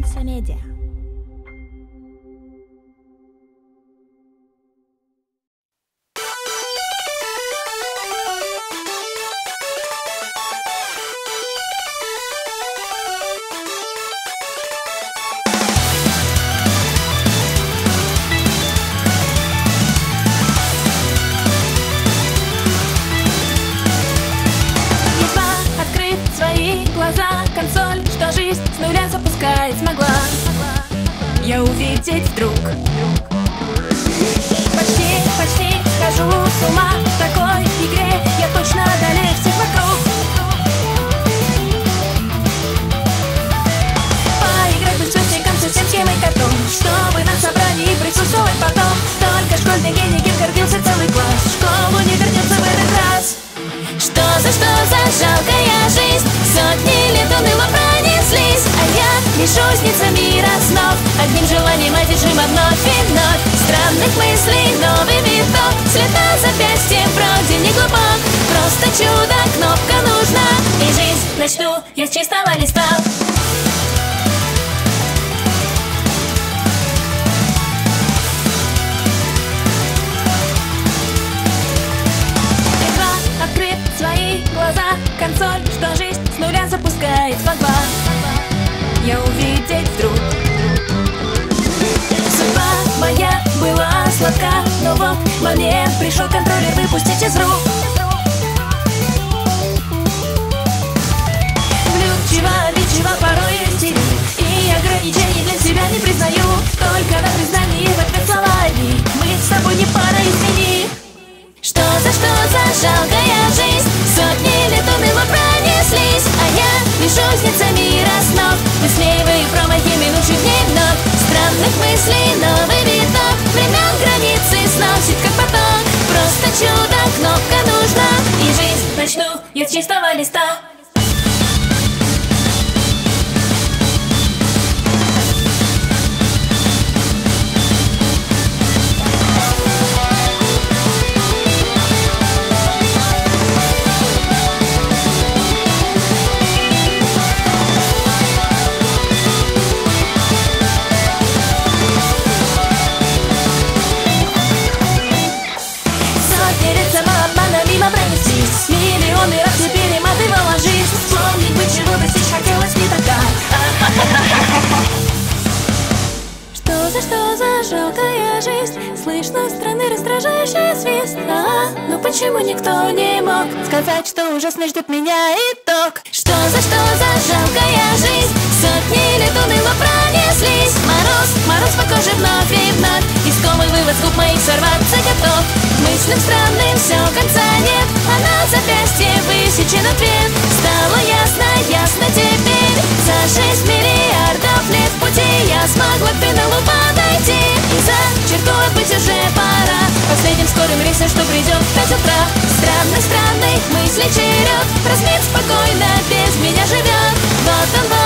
Альянса Медиа. Глаза, консоль, что жизнь с нуля запускает смогла я увидеть вдруг. Почти схожу с ума в такой игре, я точно одолею всех вокруг. Поиграть быть участником совсем схемой котом, чтобы на собрании присутствовать потом. Только школьный гений, кем гордился целый класс, в школу не вернется в этот раз. Что за жалкая жизнь? Сотни лет уныло пронеслись, а я лишь узница мира снов, одним желанием одержима вновь и вновь. Странных мыслей новый виток, след на запястье вроде не глубок. Просто чудо, кнопка нужна, и жизнь начну я с чистого листа. Глаза, консоль, что жизнь с нуля запускает смогла я увидеть вдруг. Судьба моя была сладка, но вот момент пришел контроллер выпустить из рук. Влюбчиво порой истерю, и ограничений для себя не признаю. Только на признании в ответ слова одни: мы с тобой не пара, извини. Что за жалкая жизнь? Сотни лет уныло пронеслись, а я лишь узница мира снов, высмеиваю промахи минувших дней вновь. Странных мыслей новый виток, времен границы сносит как поток. Просто чудо, кнопка нужна, и жизнь начну я с чистого листа. Пронестись миллионы раз, теперь им ты наложись. Вспомнить бы, чего достичь хотелось не тогда. Что за жалкая жизнь? Слышно странный раздражающий свист. Но почему никто не мог сказать, что ужасно ждет меня итог? Что за жалкая жизнь? Сотни лет уныло пронеслись. Мороз по коже вновь и вновь. Искомый вывод с губ моих сорваться готов. Мыслям странным все конца нет, а на запястье высечен ответ. Стало ясно теперь. За 6 миллиардов лет в пути я смогла к финалу подойти. И за черту отбыть уже пора, последним скорым рейсом, что придет в 5 утра. Странных мыслей черед, размер спокойно без меня живет. Вот он,